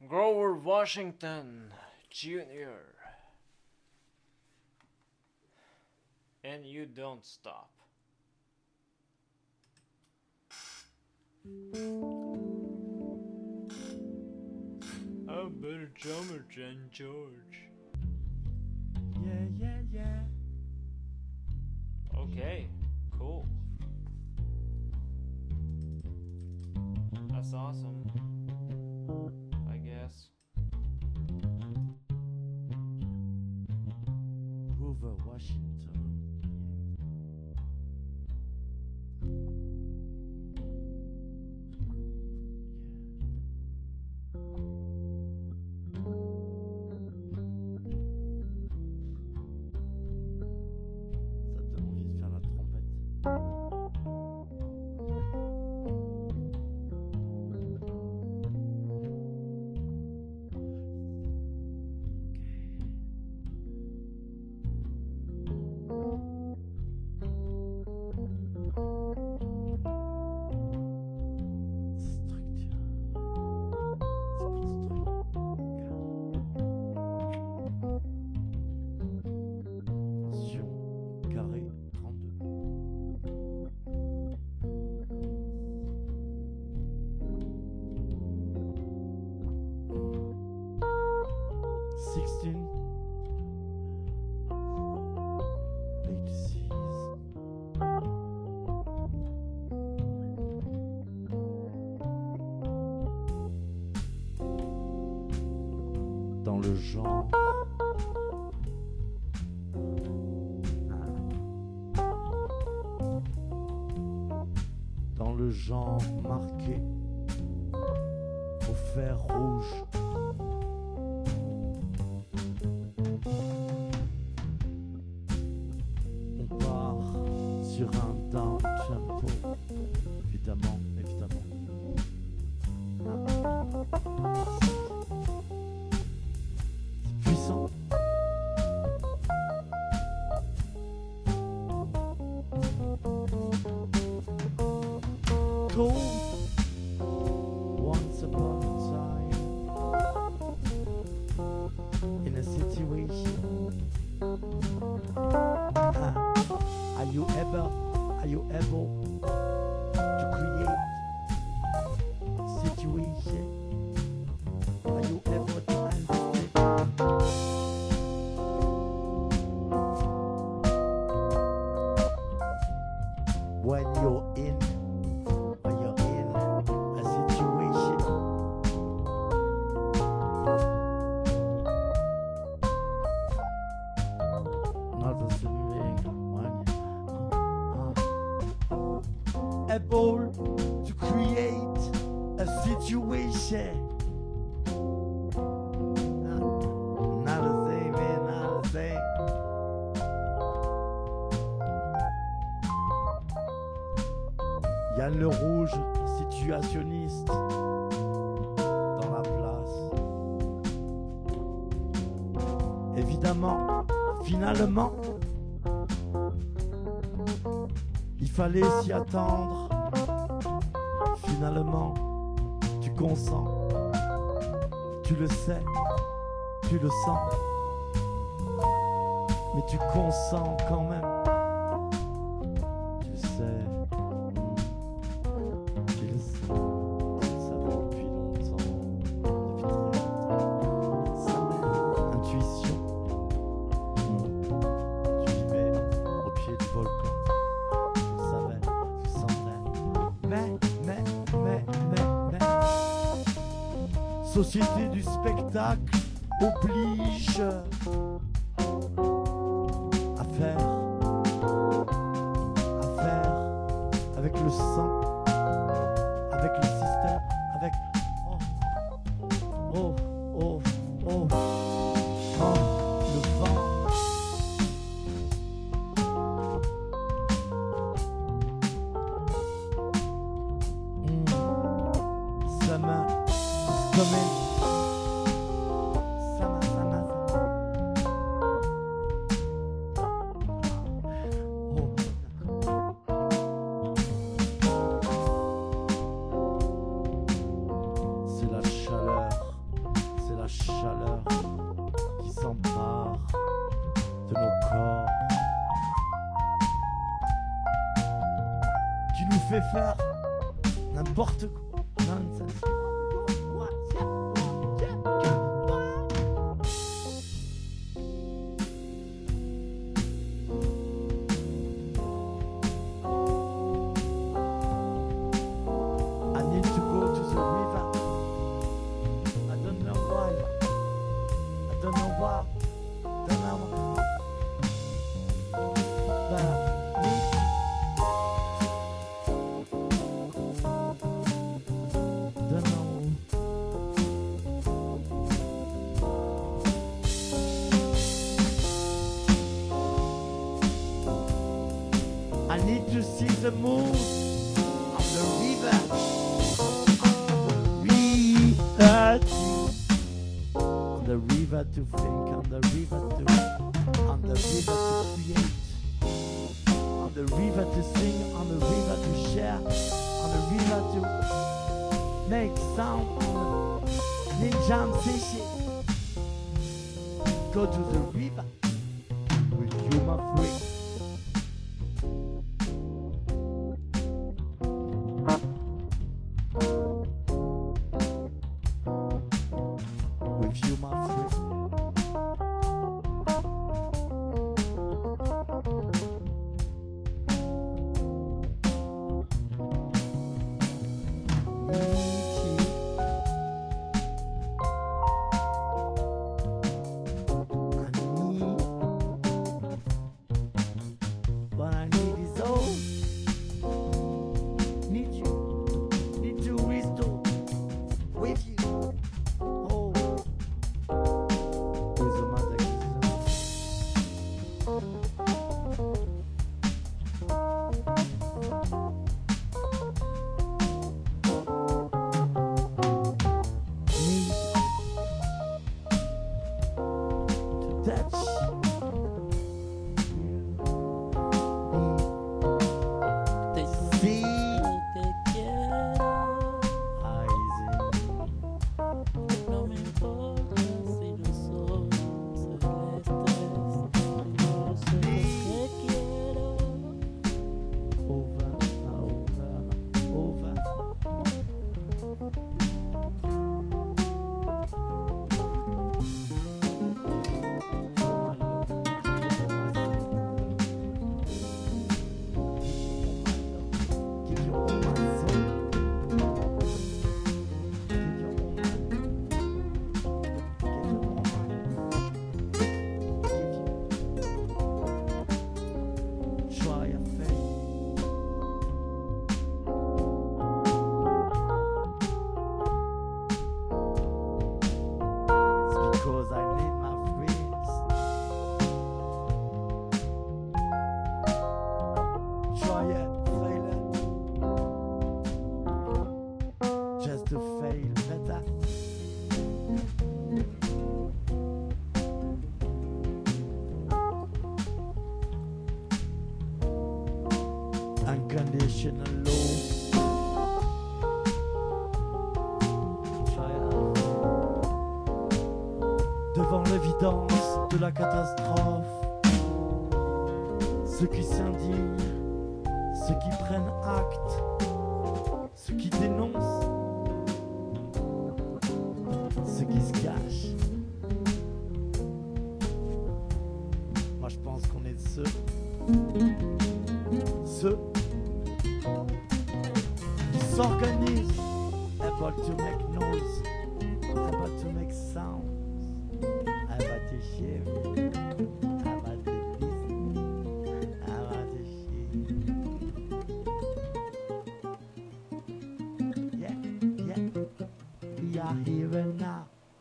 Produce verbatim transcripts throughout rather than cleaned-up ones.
Grover Washington Junior And you don't stop. I'm better drummer than George. Yeah, yeah, yeah. Okay, cool. That's awesome, I guess. Grover Washington. Ça te donne envie de faire la trompette. Structure. C'est construit. Tension. Carré. trente-deux. Sixteen. Eighties. Dans le genre. Dans le genre marqué au fer rouge. On part sur un down tempo. Évidemment, évidemment. C'est puissant. Cold. Once upon a time, in a situation. Ah, are you ever, are you able to create a situation? Are you ever to understand? When you're in, when you're in a situation, not the same when uh, able to create a situation. Not, not the same, man, not the same. Yann le Rouge, situationniste, dans la place. Évidemment, finalement, il fallait s'y attendre. Finalement, tu consens, tu le sais, tu le sens, mais tu consens quand même. Tu le sais. Tu le sais, tu le savais depuis longtemps, depuis très longtemps. Ça même, intuition. Hmm. Tu vivais au pied du volcan. Tu le savais, tu le sentais. Mais, mais, mais, mais, mais. Société du spectacle oblige à faire, à faire avec le sang. Avec le système, avec oh, oh, oh, oh, oh, le vent. Mmh. Sa main, sommeil. Sa main, sa main, sa main. Oh. C'est la chaleur la chaleur qui s'empare de nos corps. Tu nous fais faire n'importe quoi. Nonsense. I need to go to the river. I don't know why. I don't know why. Don't know why. But I need to. Don't know. I need to see the moon on the river. River to, on the river to think, on the river to, on the river to create, on the river to sing, on the river to share, on the river to make sound, on the ninja fishing. Go to the river with you, my friend. With you, my friend. What I need is all. Need you, need to restore with you. Oh, with the mother need to touch. See Te quiero, eyes no me importa si no son celestes. Yo sé que quiero, over, over, over. Give you all my soul. Give you all my. Give you all my. Give you. Try a faith. It's because I need my friends. Try it, fail it. Just to fail better. Unconditional love. Try it. Devant l'évidence de la catastrophe, ceux qui s'indignent, ceux qui prennent acte, ceux qui dénoncent, ceux qui se cachent. Moi je pense qu'on est ceux, ceux qui s'organisent, able to make noise, able to make sound, able to share, able to listen, able to share. Yeah, yeah, we are here and now.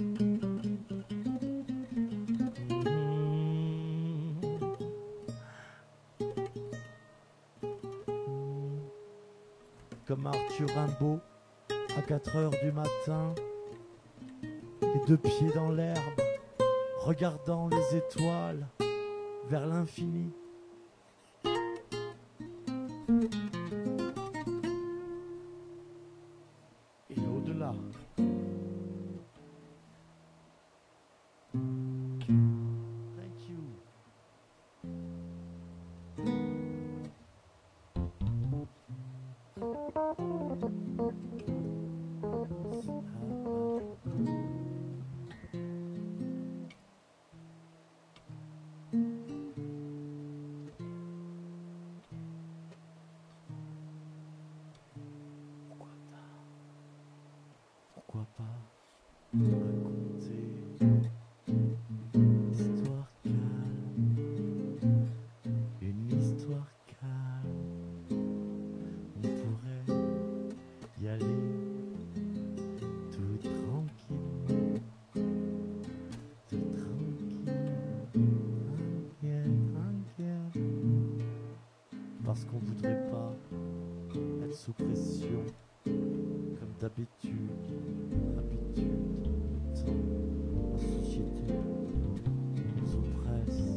Mm. Comme Arthur Rimbaud, à quatre heures du matin, les deux pieds dans l'herbe, regardant les étoiles vers l'infini. Et au-delà. Pourquoi pas raconter une histoire calme, une histoire calme. On pourrait y aller tout tranquille, tout tranquille, tranquille, tranquille. Parce qu'on voudrait pas être sous pression, comme d'habitude, habitude, tant la société nous oppresse.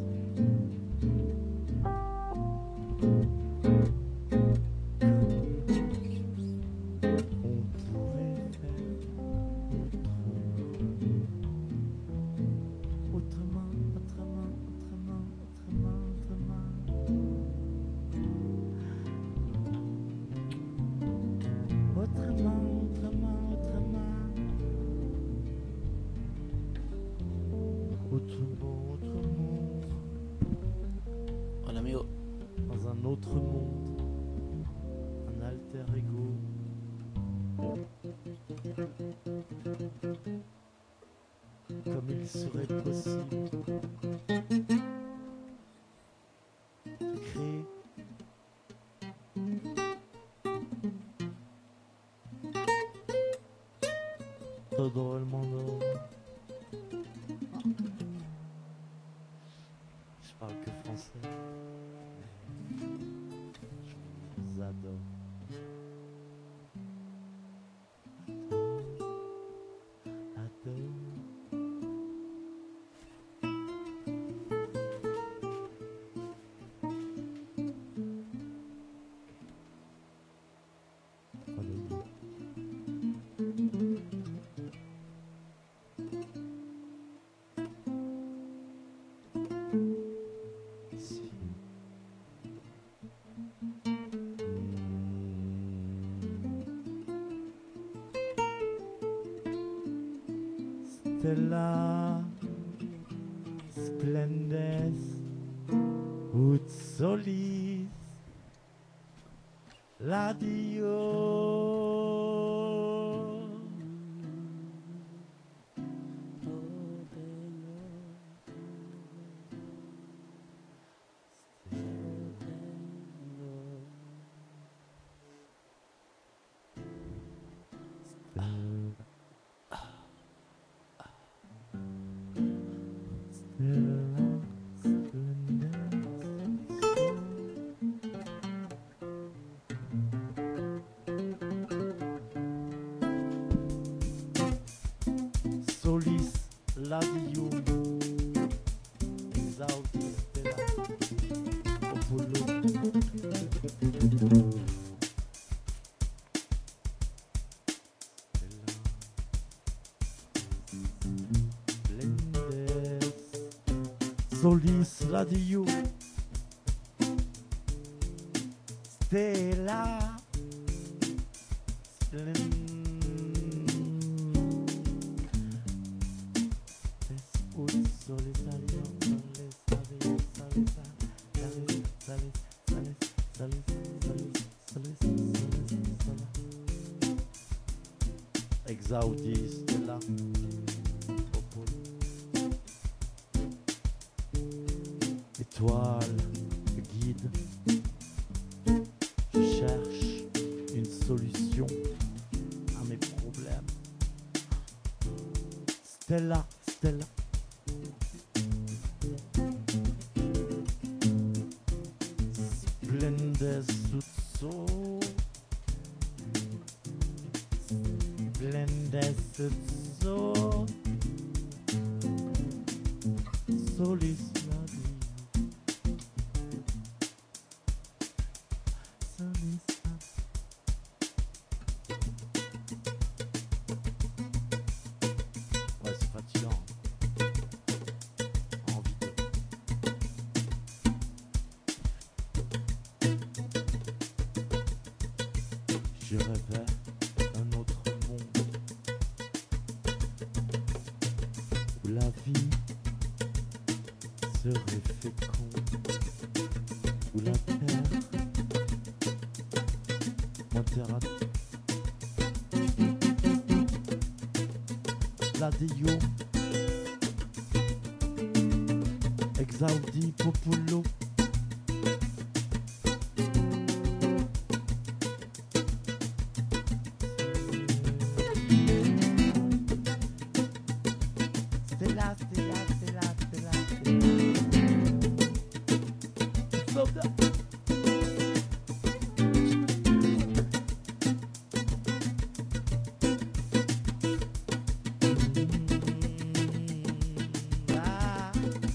On pourrait faire autrement, autrement, autrement, autrement, autrement, autrement. Autrement, autrement, autrement. Autrement, autrement. Hola amigo. Dans un autre monde, un alter ego. Comme il serait possible de créer todo el mundo. Je parle que français. Je vous adore. Adore. Voilà. Ici. Stella splendes ut solis radio. Solis Ladium Exaudi Stella Apollo Stella Splendes Solis Ladium Stella Splendes ut solis alium solis solis solis solis solis solis solis solis solis solis Exaudi Stella Apollo. Étoile, guide, je cherche une solution à mes problèmes. Stella, Stella. Splendes ut so. Splendes ut so. Solis Ladium. Solis Ouais, c'est fatigant. Envie de. Je rêvais la vie serait féconde, ou la terre moins terre à la Dio, Exaudi Populo. C'est là, c'est là, c'est là, c'est là, c'est là. Soldat. Ah.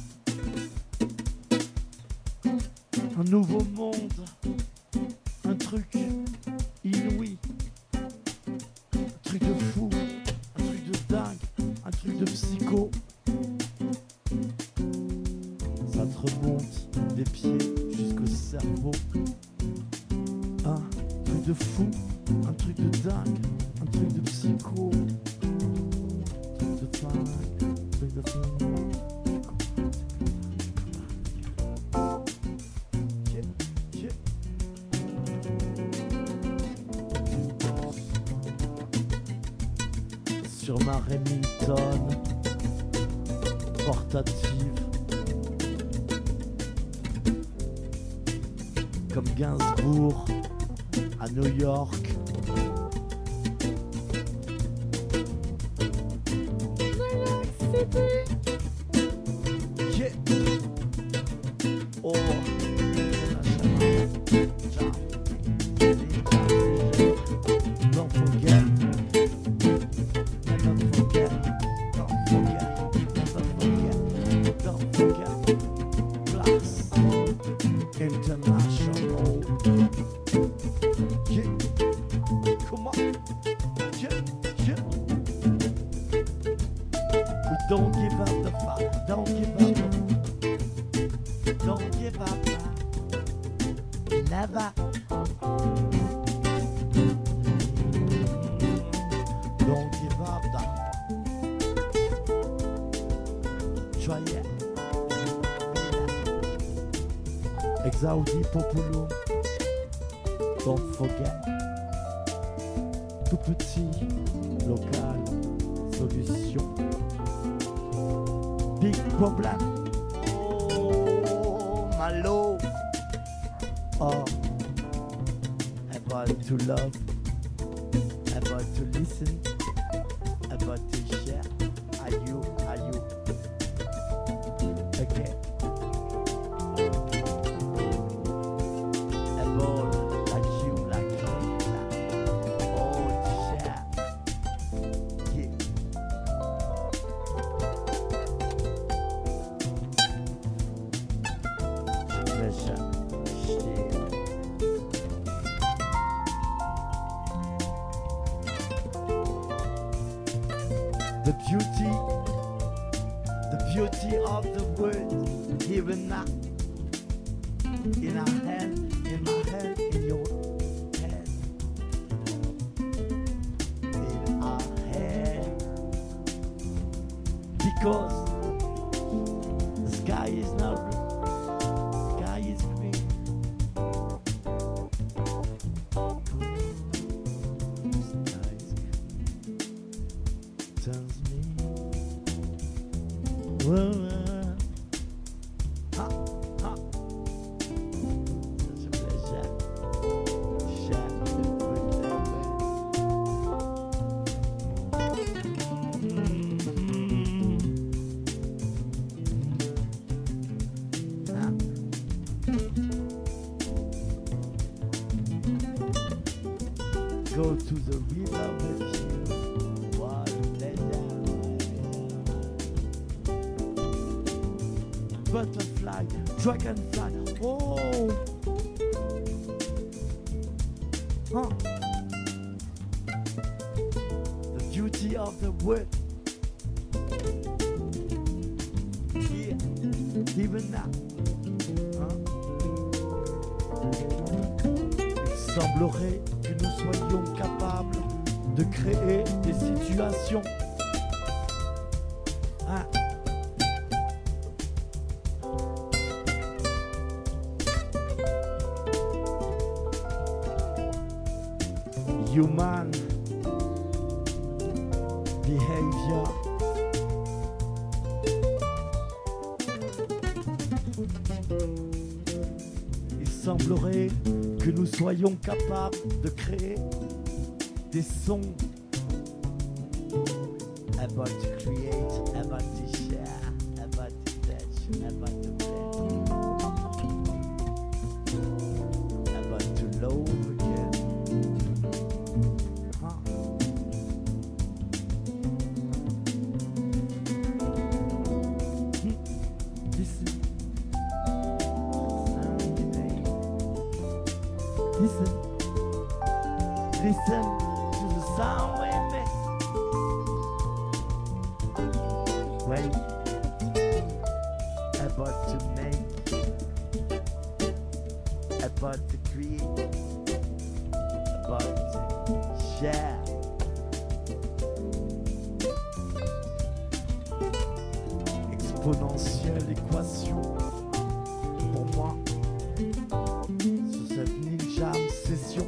Un nouveau monde, un truc inouï, un truc de fou, un truc de dingue, un truc de psycho. Ça te remonte des pieds jusqu'au cerveau. Un truc de fou, un truc de dingue, un truc de psycho. Un truc de dingue, un truc de dingue. Sur ma Remington portative, comme Gainsbourg à New York. Yeah. Oh. Don't forget. Never forget. Don't forget. Never forget. Don't forget. Class International. Yeah. Come on. Yeah. Yeah. We don't give up the fight. Don't give up the Don't give up. Never. Don't give up that. Try it. Exaudi Populum. Don't forget. Tout petit, local, solution. Big problem. Oh, Malo. Oh, about to love. About to listen, about to share. Are you, are you? Okay. About like you, like you, like oh, to share. Yeah. Pleasure. Share. The beauty, the beauty of the word, here and now, in our hand, in my hand, in your hand, in our hand, because the sky is not blue, the sky is green. The sky is green. Tells me, well, uh, ha, ha. Such a pleasure. Share the good away. Ah. Go to the river with you. What a pleasure. Butterfly, dragonfly. Oh, huh. The beauty of the word. Here, even now. Hein? Il semblerait que nous soyons capables de créer des situations. Hein? human behavior. Il semblerait que nous soyons capables de créer des sons about to create, about to share, about to touch, about to play, about to love again. Huh? Hmm. Listen. Sound we made. Listen. Listen to the sound we make. Well, about to make, about to create, about to share. Exponentielle équation pour moi sur cette Ninja session.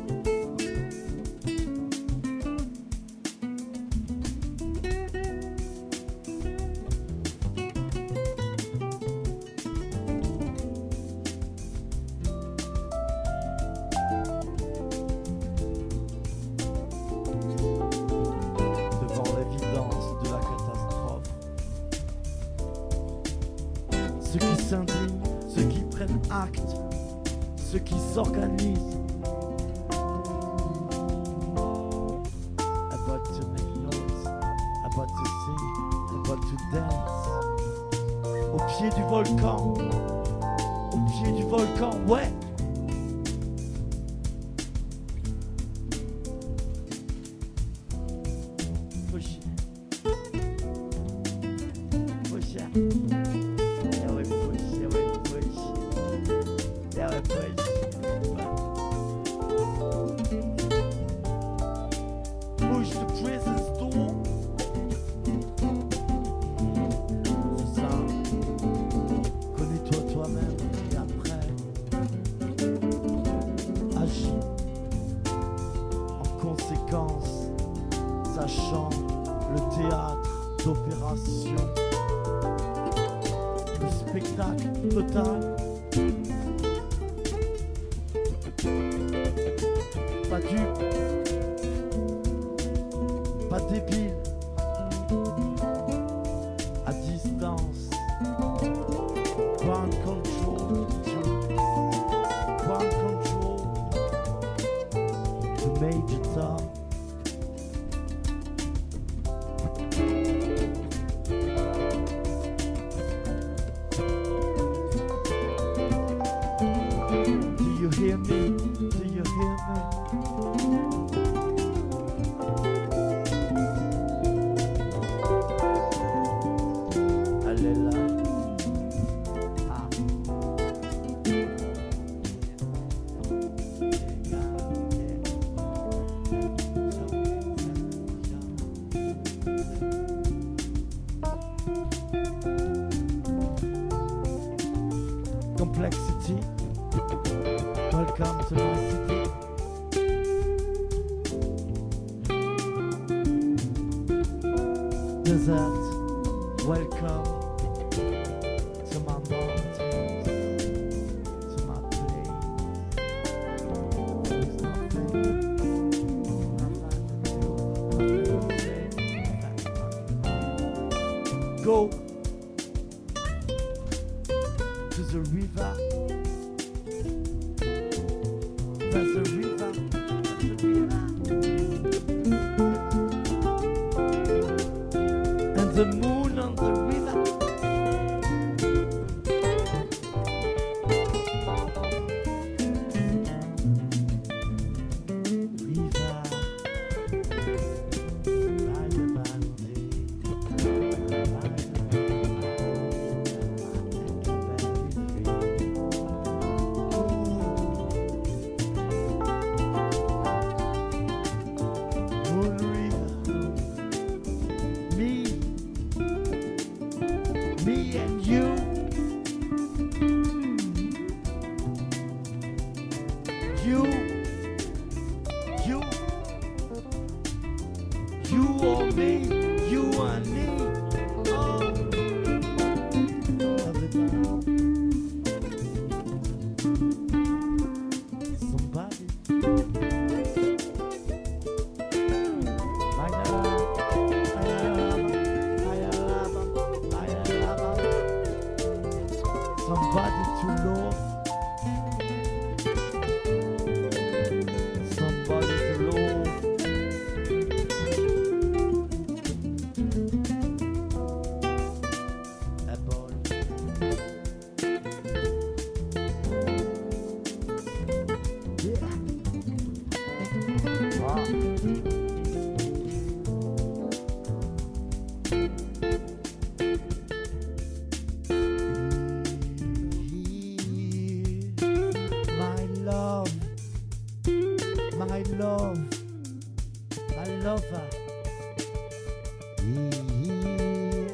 Devant l'évidence de la catastrophe, ceux qui s'indignent, ceux qui prennent acte, ceux qui s'organisent. About to make noise, about to sing, about to dance. Au pied du volcan, au pied du volcan, ouais. Push. Push. Yeah, we push, yeah, we push. Yeah, we push. Push the prison's door. C'est ça. Connais-toi toi-même et après, agis en conséquence, sachant le théâtre d'opération, le spectacle total. Pas dupe, pas débile, à distance. Ground control, ground control, the major tom. Do you hear me? Do you hear me? Elle est là. Ah. Complexity. Welcome to my city. Desert. Welcome to my mountains, to my place. There's nothing, nothing to do, nothing to say, nothing. Go to the river. There's a river, there's a river. And the moon on the river. River, ride about day, ride about Moon River, me, me and you, you, you, My love, my love, my lover. Here,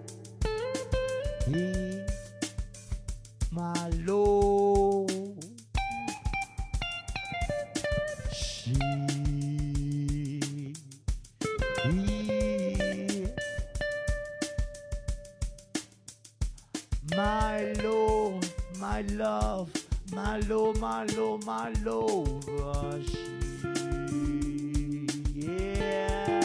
here, my love. She, here, my love, my love, my love, my love, my love. uh, She, yeah.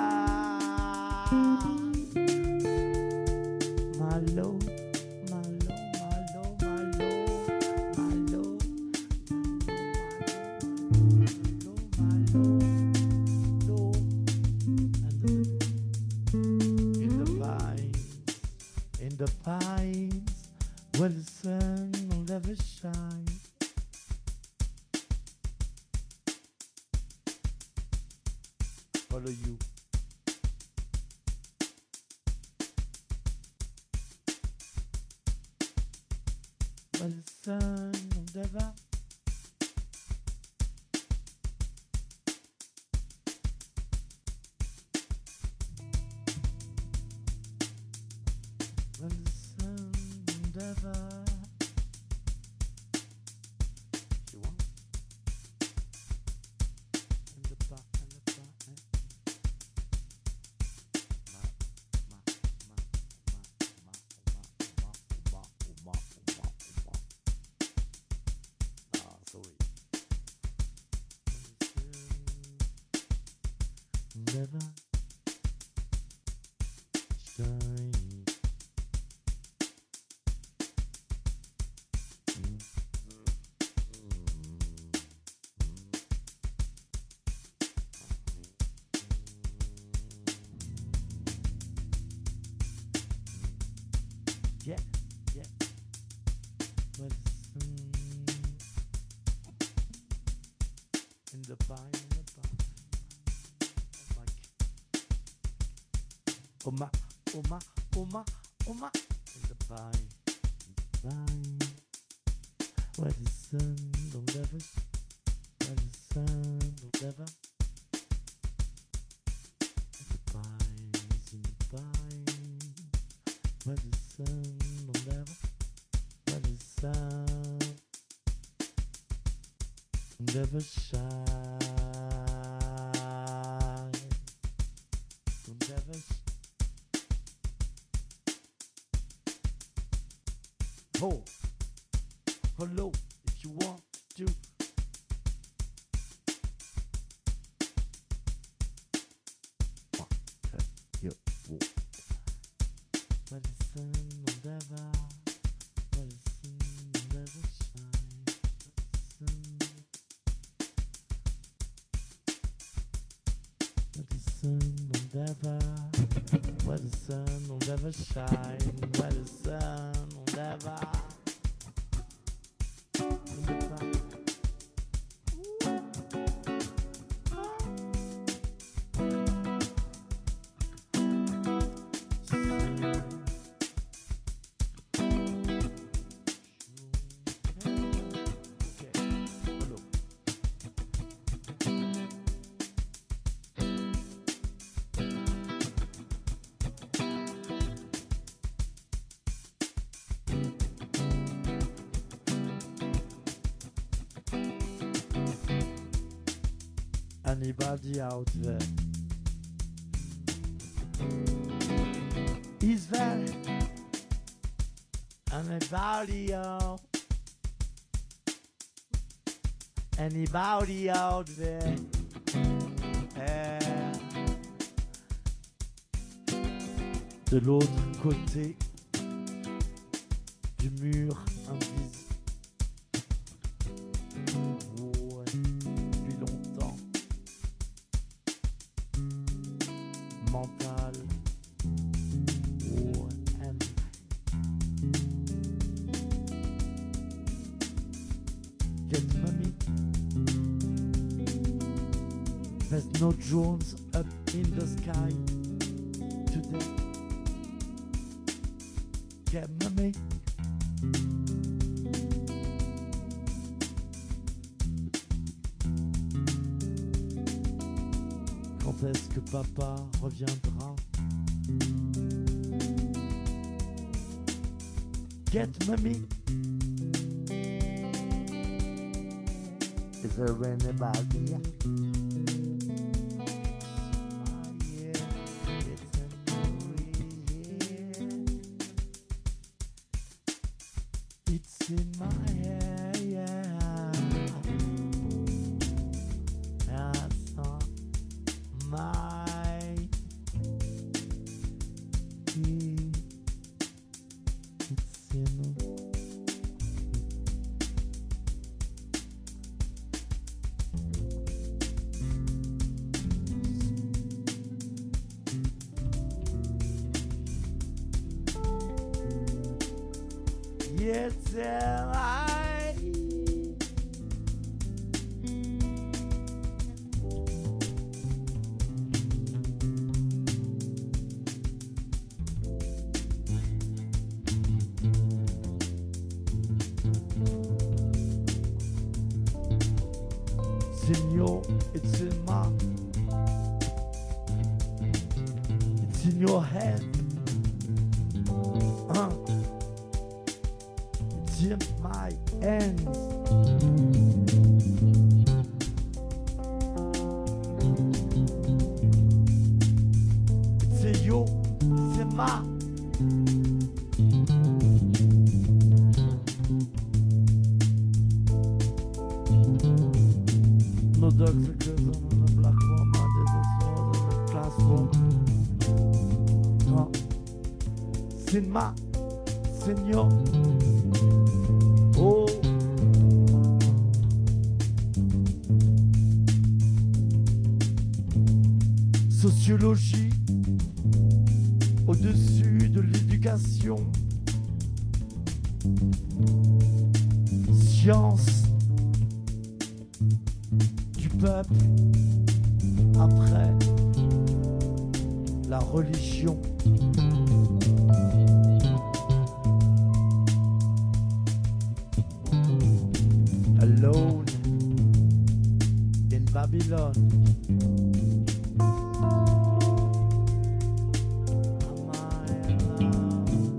My love, my love, my love, my love, my love, my love, my love, and in the pines, in the pines, where the sun will never shine. Follow you. Where the sun will never. Where the sun will never. You want? In the bar, in the bar, eh? Ma, ma, ma, ma, ma, ma, ma, ma, ma, ma, ma. Ah, sorry. Never shine. Yeah, yeah. But mm, in the pine, in the pine. Oh my, oh my, oh my, oh my. In the pine, in the pine. Where the sun don't ever, where the sun don't ever. In the pines, in the pine. Where the sun don't ever, where the sun never shine, don't ever sh- Oh, hello, if you want to. One, two, yo, whoa. Where the sun will never, where the sun will never shine, where the sun will never, where the sun will never shine, where the sun will never. In the dark. Anybody out there? Is there anybody out? Anybody out there? Eh, de l'autre côté du mur invisible. Ouais, depuis longtemps. Mental. Ouais, and get money. There's no drones up in the sky today. Get me. Quand est-ce que papa reviendra? Get mommy. Is there anybody? It's in my head, yeah. That's not my key. It's in. It's in my. Signor, it's in my. It's in your head. Huh? It's in my hands. It's in you. It's in my. No dogs are good on the black woman. There's a classroom. Huh? It's in my. Seigneur. Oh. Sociologie au-dessus de l'éducation. Science du peuple après la religion. Alone in Babylon. Am I alone?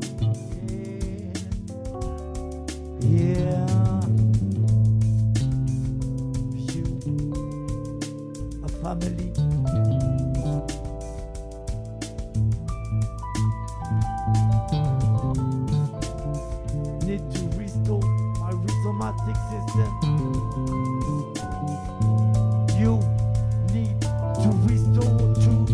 Yeah. Yeah. You, a family. Need to restore my rhizomatic system. You need to restore too.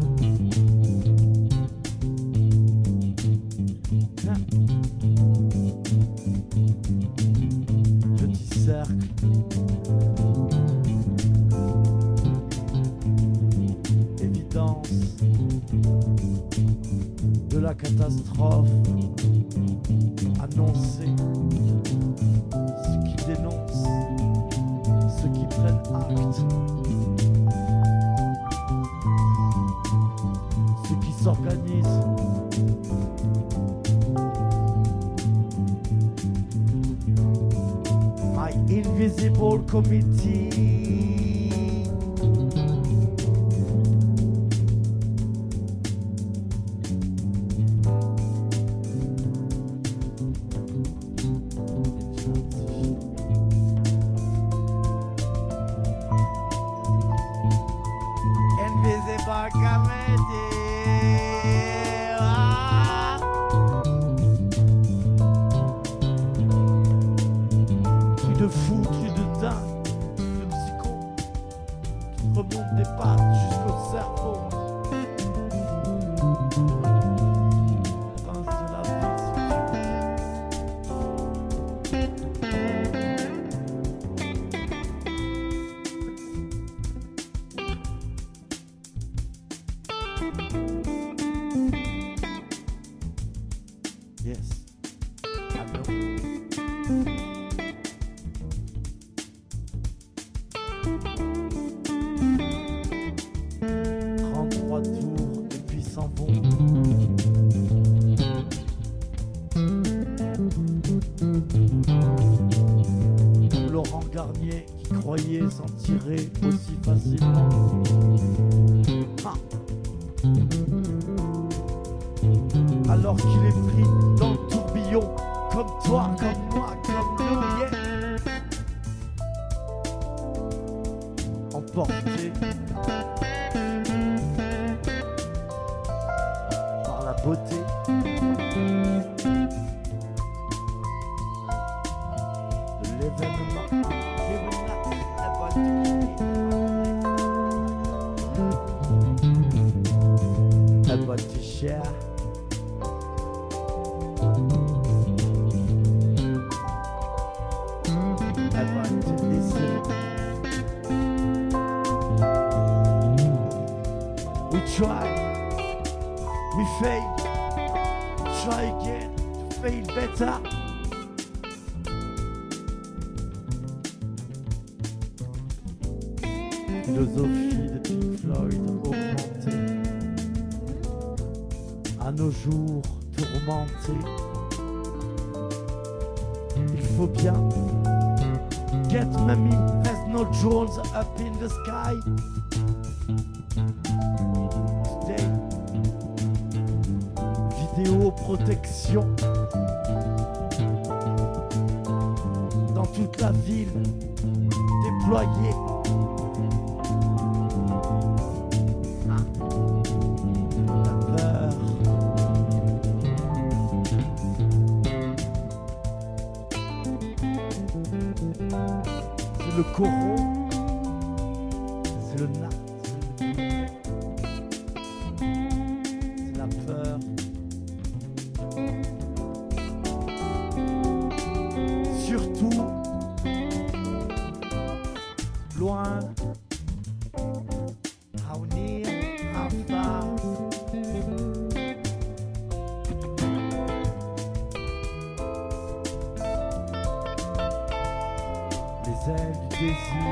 Hein? Petit cercle. Évidence de la catastrophe annoncée. Ceux qui dénoncent, ceux qui prennent acte, ceux qui s'organisent. My invisible committee. Invisible committee. Ah. Truc de fou, truc de dingue, de psycho, qui remonte des pattes jusqu'au cerveau. Prince de la vie, si yes, I know. pied s'en tirer aussi facilement. Ah. Alors qu'il est pris dans le tourbillon, comme toi, comme moi, comme nous, yeah. Emporté par la beauté. De l'événement. Elle va te cher. Elle va te laisser. We try, we fail, try again, to fail better. Philosophie de Pink Floyd augmentée, à nos jours tourmentés. Il faut bien get mommy, there's no drones up in the sky. Today, vidéo protection dans toute la ville déployée. C'est le coraux, c'est le nat, c'est la peur. Surtout, loin, how near, how far. Les ailes du désir.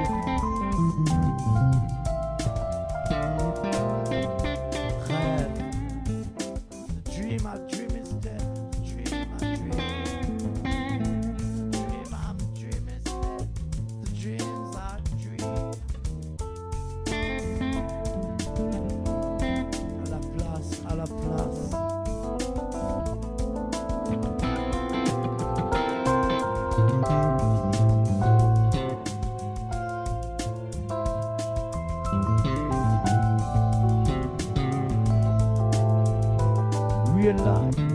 Rêve. The dream I dream is dead. The dream I dream. The dream I'm dream is dead. The dreams I dream. À la place, à la place. Real life.